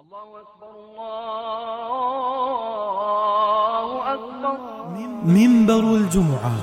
منبر الجمعة.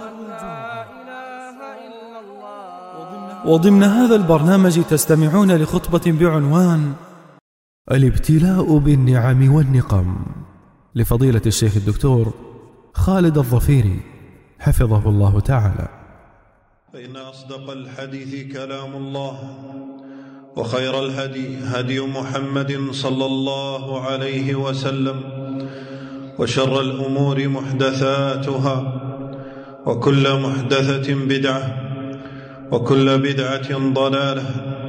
وضمن هذا البرنامج تستمعون لخطبة بعنوان الابتلاء بالنعم والنقم لفضيلة الشيخ الدكتور خالد الظفيري حفظه الله تعالى. فإن أصدق الحديث كلام الله، وخير الهدي هدي محمد صلى الله عليه وسلم، وشر الأمور محدثاتها، وكل محدثة بدعة، وكل بدعة ضلالة،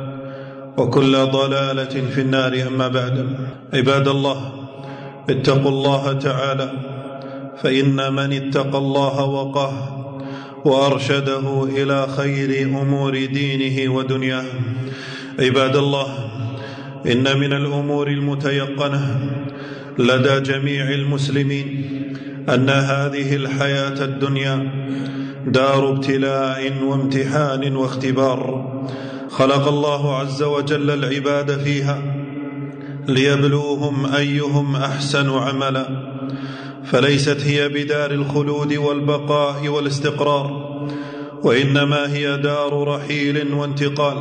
وكل ضلالة في النار. أما بعد، عباد الله، اتقوا الله تعالى، فإن من اتقى الله وقاه وأرشده إلى خير أمور دينه ودنياه. عباد الله، إن من الأمور المتيقنة لدى جميع المسلمين أن هذه الحياة الدنيا دار ابتلاء وامتحان واختبار. خلق الله عز وجل العباد فيها ليبلوهم أيهم أحسن عملا، فليست هي بدار الخلود والبقاء والاستقرار، وإنما هي دار رحيل وانتقال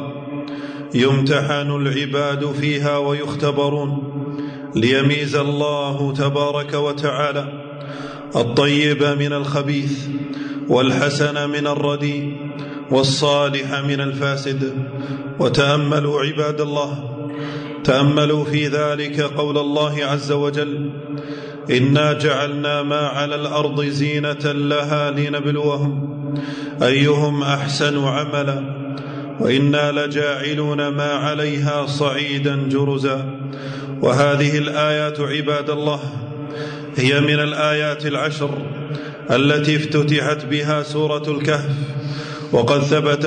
يمتحن العباد فيها ويختبرون، ليميز الله تبارك وتعالى الطيب من الخبيث، والحسن من الرديء، والصالح من الفاسد. وتأملوا عباد الله، تأملوا في ذلك قول الله عز وجل: إنا جعلنا ما على الأرض زينة لها لنبلوهم أيهم أحسن عملا وإنا لجاعلون ما عليها صعيدا جرزا. وهذه الآيات عباد الله هي من الآيات العشر التي افتتحت بها سورة الكهف. وقد ثبت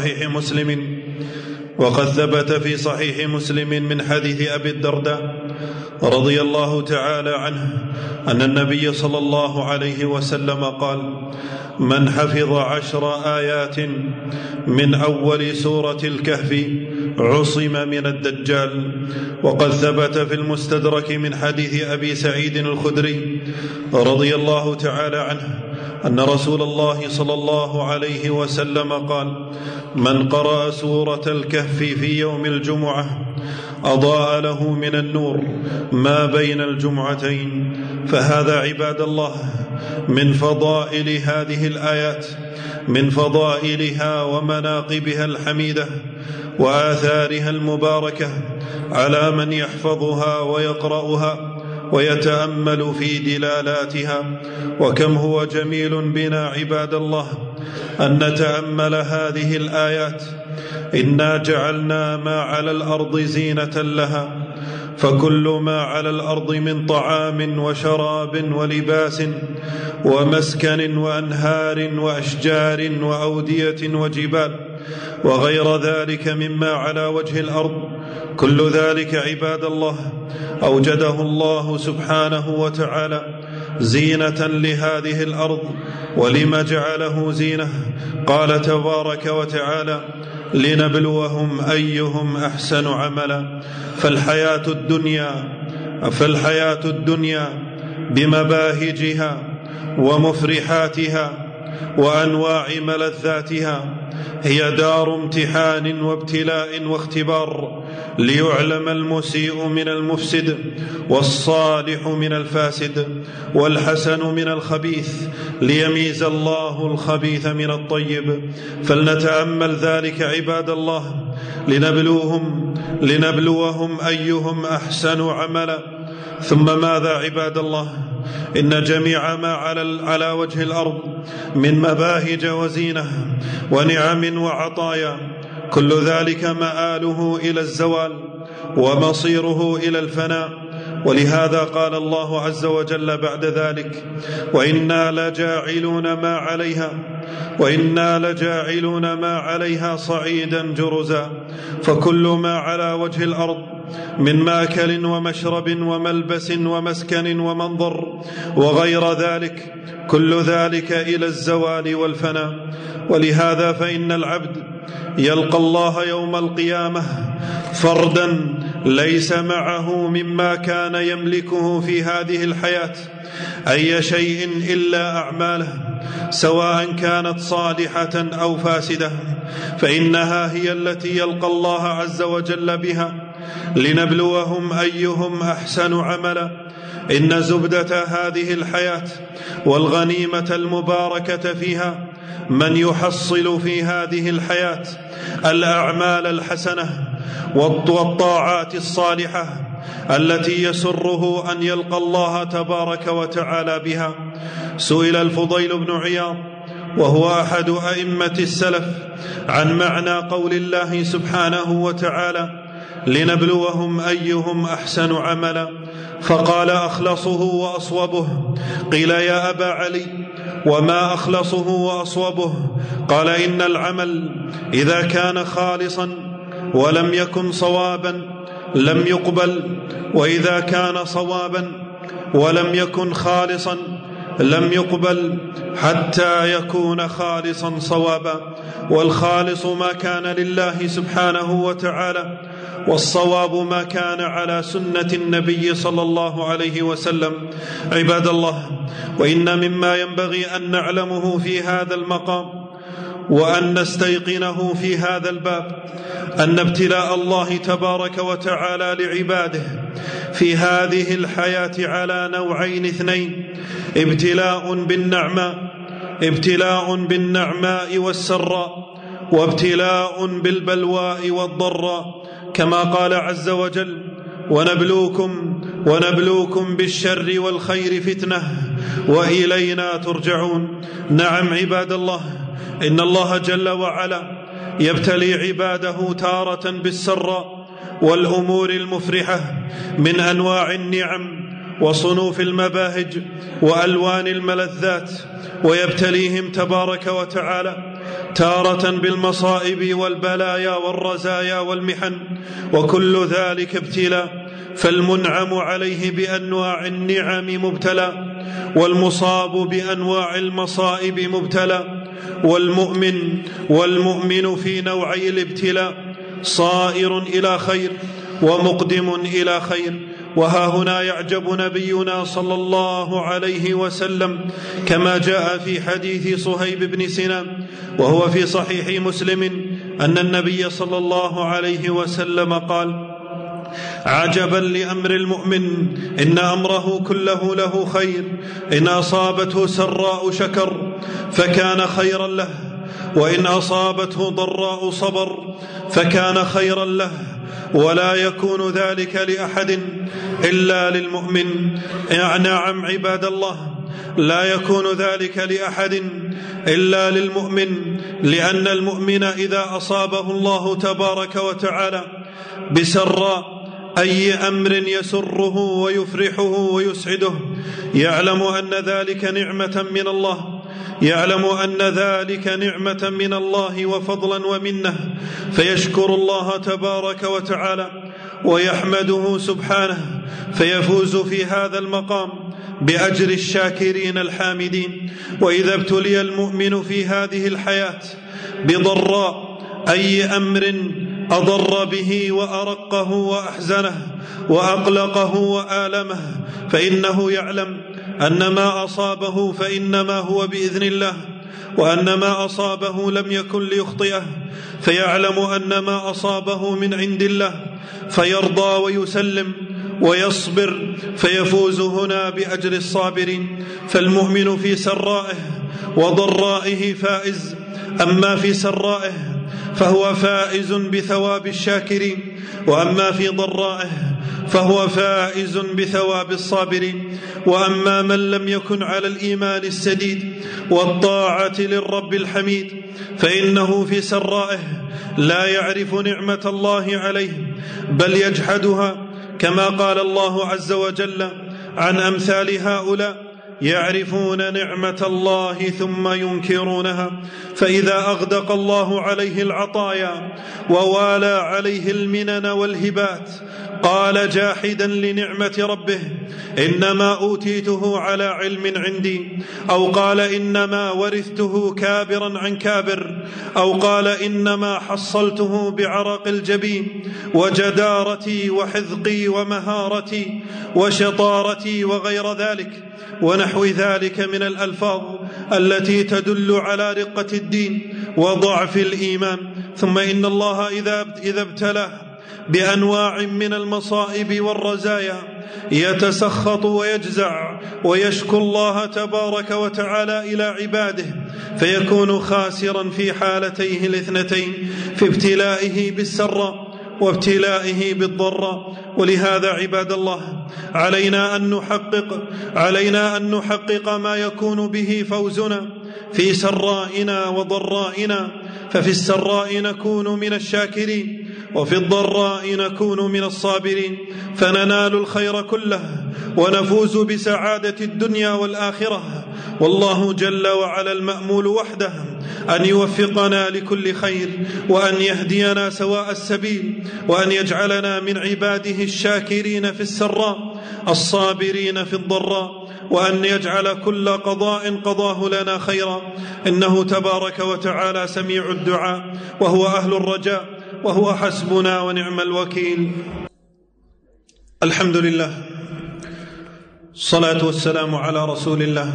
في صحيح مسلم من حديث أبي الدرداء رضي الله تعالى عنه أن النبي صلى الله عليه وسلم قال: من حفظ 10 آيات من أول سورة الكهف عصم من الدجال. وقد ثبت في المستدرك من حديث أبي سعيد الخدري رضي الله تعالى عنه أن رسول الله صلى الله عليه وسلم قال: من قرأ سورة الكهف في يوم الجمعة أضاء له من النور ما بين الجمعتين. فهذا عباد الله من فضائل هذه الآيات، من فضائلها ومناقبها الحميدة وآثارها المباركة على من يحفظها ويقرأها ويتأمل في دلالاتها. وكم هو جميل بنا عباد الله أن نتأمل هذه الآيات. إنا جعلنا ما على الأرض زينة لها، فكل ما على الأرض من طعام وشراب ولباس ومسكن وأنهار وأشجار وأودية وجبال وغير ذلك مما على وجه الأرض، كل ذلك عباد الله أوجده الله سبحانه وتعالى زينة لهذه الأرض. ولما جعله زينة؟ قال تبارك وتعالى: لنبلوهم أيهم أحسن عملا. فالحياة الدنيا بمباهجها ومفرحاتها وأنواع ملذاتها هي دار امتحان وابتلاء واختبار، ليعلم المسيء من المفسد، والصالح من الفاسد، والحسن من الخبيث، ليميز الله الخبيث من الطيب. فلنتأمل ذلك عباد الله، لنبلوهم أيهم أحسن عملا. ثم ماذا عباد الله؟ إن جميع ما على وجه الأرض من مباهج وزينة ونعم وعطايا، كل ذلك مآله إلى الزوال ومصيره إلى الفناء. ولهذا قال الله عز وجل بعد ذلك: وإنا لجاعلون ما عليها صعيدا جرزا. فكل ما على وجه الأرض من ماكل ومشرب وملبس ومسكن ومنظر وغير ذلك، كل ذلك إلى الزوال والفناء. ولهذا فإن العبد يلقى الله يوم القيامة فردا ليس معه مما كان يملكه في هذه الحياة أي شيء إلا أعماله، سواء كانت صالحة أو فاسدة، فإنها هي التي يلقى الله عز وجل بها لنبلوهم أيهم أحسن عملا. إن زبدة هذه الحياة والغنيمة المباركة فيها من يحصل في هذه الحياة الأعمال الحسنة والطاعات الصالحة التي يسره أن يلقى الله تبارك وتعالى بها. سئل الفضيل بن عياض وهو أحد أئمة السلف عن معنى قول الله سبحانه وتعالى لنبلوهم أيهم أحسن عملا، فقال أخلصه وأصوبه. قيل يا أبا علي وما أخلصه وأصوبه؟ قال إن العمل إذا كان خالصا ولم يكن صوابا لم يقبل، وإذا كان صوابا ولم يكن خالصا لم يقبل حتى يكون خالصا صوابا. والخالص ما كان لله سبحانه وتعالى، والصواب ما كان على سنة النبي صلى الله عليه وسلم. عباد الله، وإن مما ينبغي أن نعلمه في هذا المقام وأن نستيقنه في هذا الباب أن ابتلاء الله تبارك وتعالى لعباده في هذه الحياة على نوعين اثنين: ابتلاء بالنعماء والسراء، وابتلاء بالبلواء والضراء، كما قال عز وجل: ونبلوكم بالشر والخير فتنة وإلينا ترجعون. نعم عباد الله، إن الله جل وعلا يبتلي عباده تارة بالسراء والأمور المفرحة من أنواع النعم وصنوف المباهج وألوان الملذات، ويبتليهم تبارك وتعالى تارة بالمصائب والبلايا والرزايا والمحن، وكل ذلك ابتلاء. فالمنعم عليه بأنواع النعم مبتلى، والمصاب بأنواع المصائب مبتلى. والمؤمن في نوعي الابتلاء صائر إلى خير ومقدم إلى خير. وها هنا يعجب نبينا صلى الله عليه وسلم كما جاء في حديث صهيب بن سنان وهو في صحيح مسلم أن النبي صلى الله عليه وسلم قال: عجبا لأمر المؤمن، إن أمره كله له خير، إن أصابته سراء شكر فكان خيرا له، وإن أصابته ضراء صبر فكان خيرا له، ولا يكون ذلك لأحد إلا للمؤمن. نعم عباد الله، لا يكون ذلك لأحد إلا للمؤمن، لأن المؤمن إذا أصابه الله تبارك وتعالى بسراء أي أمر يسره ويفرحه ويسعده يعلم أن ذلك نعمة من الله وفضلا ومنه، فيشكر الله تبارك وتعالى ويحمده سبحانه، فيفوز في هذا المقام بأجر الشاكرين الحامدين. وإذا ابتلي المؤمن في هذه الحياة بضراء أي أمر أضر به وأرقه وأحزنه وأقلقه وآلمه، فإنه يعلم أن ما أصابه فإنما هو بإذن الله، وأن ما أصابه لم يكن ليخطئه، فيعلم أن ما أصابه من عند الله، فيرضى ويسلم ويصبر، فيفوز هنا بأجر الصابرين. فالمؤمن في سرائه وضرائه فائز، أما في سرائه فهو فائز بثواب الشاكرين، وأما في ضرائه فهو فائز بثواب الصابرين. وأما من لم يكن على الإيمان السديد والطاعة للرب الحميد فإنه في سرائه لا يعرف نعمة الله عليه بل يجحدها، كما قال الله عز وجل عن أمثال هؤلاء: يعرفون نعمة الله ثم ينكرونها. فإذا أغدق الله عليه العطايا ووالى عليه المنن والهبات قال جاحدا لنعمة ربه: إنما أوتيته على علم عندي، أو قال إنما ورثته كابرا عن كابر، أو قال إنما حصلته بعرق الجبين وجدارتي وحذقي ومهارتي وشطارتي وغير ذلك ونحو ذلك من الألفاظ التي تدل على رقة الدين وضعف الإيمان. ثم إن الله إذا ابتلاه بأنواع من المصائب والرزايا يتسخط ويجزع ويشكو الله تبارك وتعالى إلى عباده، فيكون خاسرا في حالتيه الاثنتين، في ابتلائه بالسراء وابتلائه بالضراء. ولهذا عباد الله علينا أن نحقق ما يكون به فوزنا في سرائنا وضرائنا، ففي السراء نكون من الشاكرين، وفي الضراء نكون من الصابرين، فننال الخير كله ونفوز بسعادة الدنيا والآخرة. والله جل وعلا المأمول وحده أن يوفقنا لكل خير، وأن يهدينا سواء السبيل، وأن يجعلنا من عباده الشاكرين في السراء الصابرين في الضراء، وأن يجعل كل قضاء قضاه لنا خيرا، إنه تبارك وتعالى سميع الدعاء، وهو أهل الرجاء، وهو حسبنا ونعم الوكيل. الحمد لله، الصلاة والسلام على رسول الله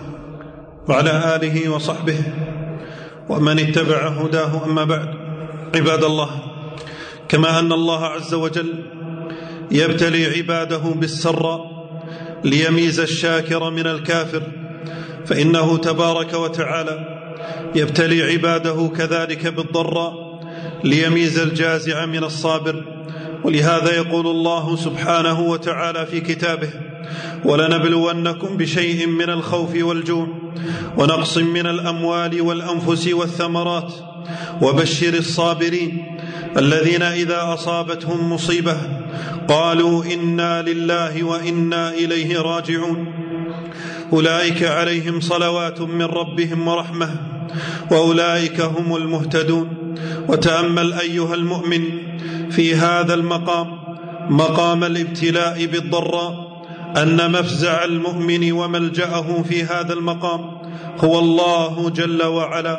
وعلى آله وصحبه ومن اتبع هداه. أما بعد، عباد الله، كما أن الله عز وجل يبتلي عباده بالسراء ليميز الشاكر من الكافر، فإنه تبارك وتعالى يبتلي عباده كذلك بالضراء ليميز الجازع من الصابر. ولهذا يقول الله سبحانه وتعالى في كتابه: ولنبلونكم بشيء من الخوف والجوع ونقص من الأموال والأنفس والثمرات وبشر الصابرين الذين إذا أصابتهم مصيبة قالوا إنا لله وإنا إليه راجعون أولئك عليهم صلوات من ربهم ورحمة وأولئك هم المهتدون. وتأمل أيها المؤمن في هذا المقام، مقام الابتلاء بالضراء، أن مفزع المؤمن وملجأه في هذا المقام هو الله جل وعلا،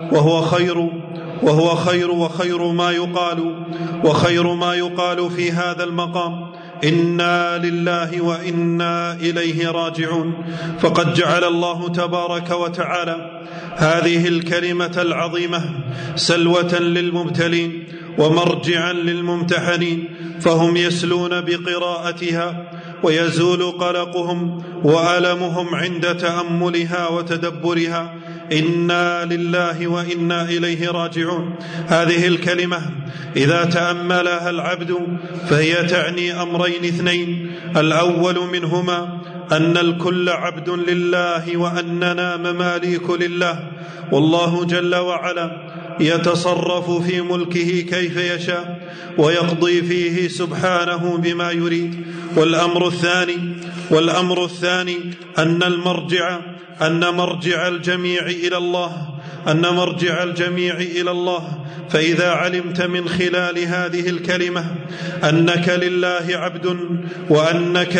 وخير ما يقال في هذا المقام إنا لله وإنا إليه راجعون. فقد جعل الله تبارك وتعالى هذه الكلمة العظيمة سلوة للمبتلين ومرجعا للممتحنين، فهم يسلون بقراءتها ويزول قلقهم وألمهم عند تأملها وتدبرها. إنا لله وإنا إليه راجعون، هذه الكلمة إذا تأملها العبد فهي تعني أمرين اثنين: الأول منهما أن الكل عبد لله وأننا مماليك لله، والله جل وعلا يتصرف في ملكه كيف يشاء ويقضي فيه سبحانه بما يريد. والأمر الثاني أن مرجع الجميع إلى الله، فإذا علمت من خلال هذه الكلمة أنك لله عبد وأنك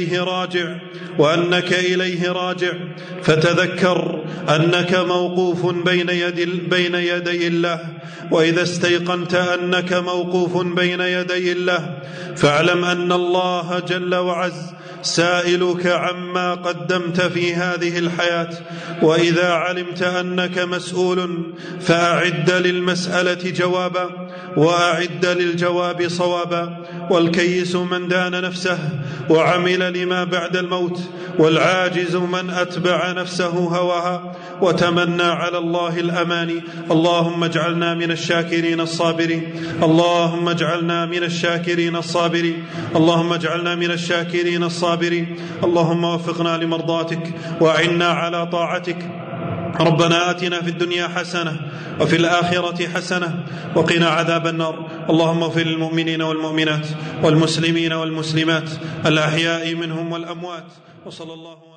إليه راجع فتذكر أنك موقوف بين يدي الله. وإذا استيقنت أنك موقوف بين يدي الله فاعلم أن الله جل وعز سائلك عما قدمت في هذه الحياة. وإذا علمت أنك مسؤول فأعد للمسألة جوابا وأعد للجواب صوابا. والكيس من دان نفسه وعمل لما بعد الموت، والعاجز من أتبع نفسه هواها وتمنى على الله الأماني. اللهم اجعلنا من الشاكرين الصابرين، اللهم اجعلنا من الشاكرين الصابرين، اللهم اجعلنا من الشاكرين الصابرين. اللهم وفقنا لمرضاتك وأعنا على طاعتك. ربنا آتنا في الدنيا حسنة وفي الآخرة حسنة وقنا عذاب النار. اللهم اغفر للمؤمنين والمؤمنات والمسلمين والمسلمات الأحياء منهم والأموات. وصلى الله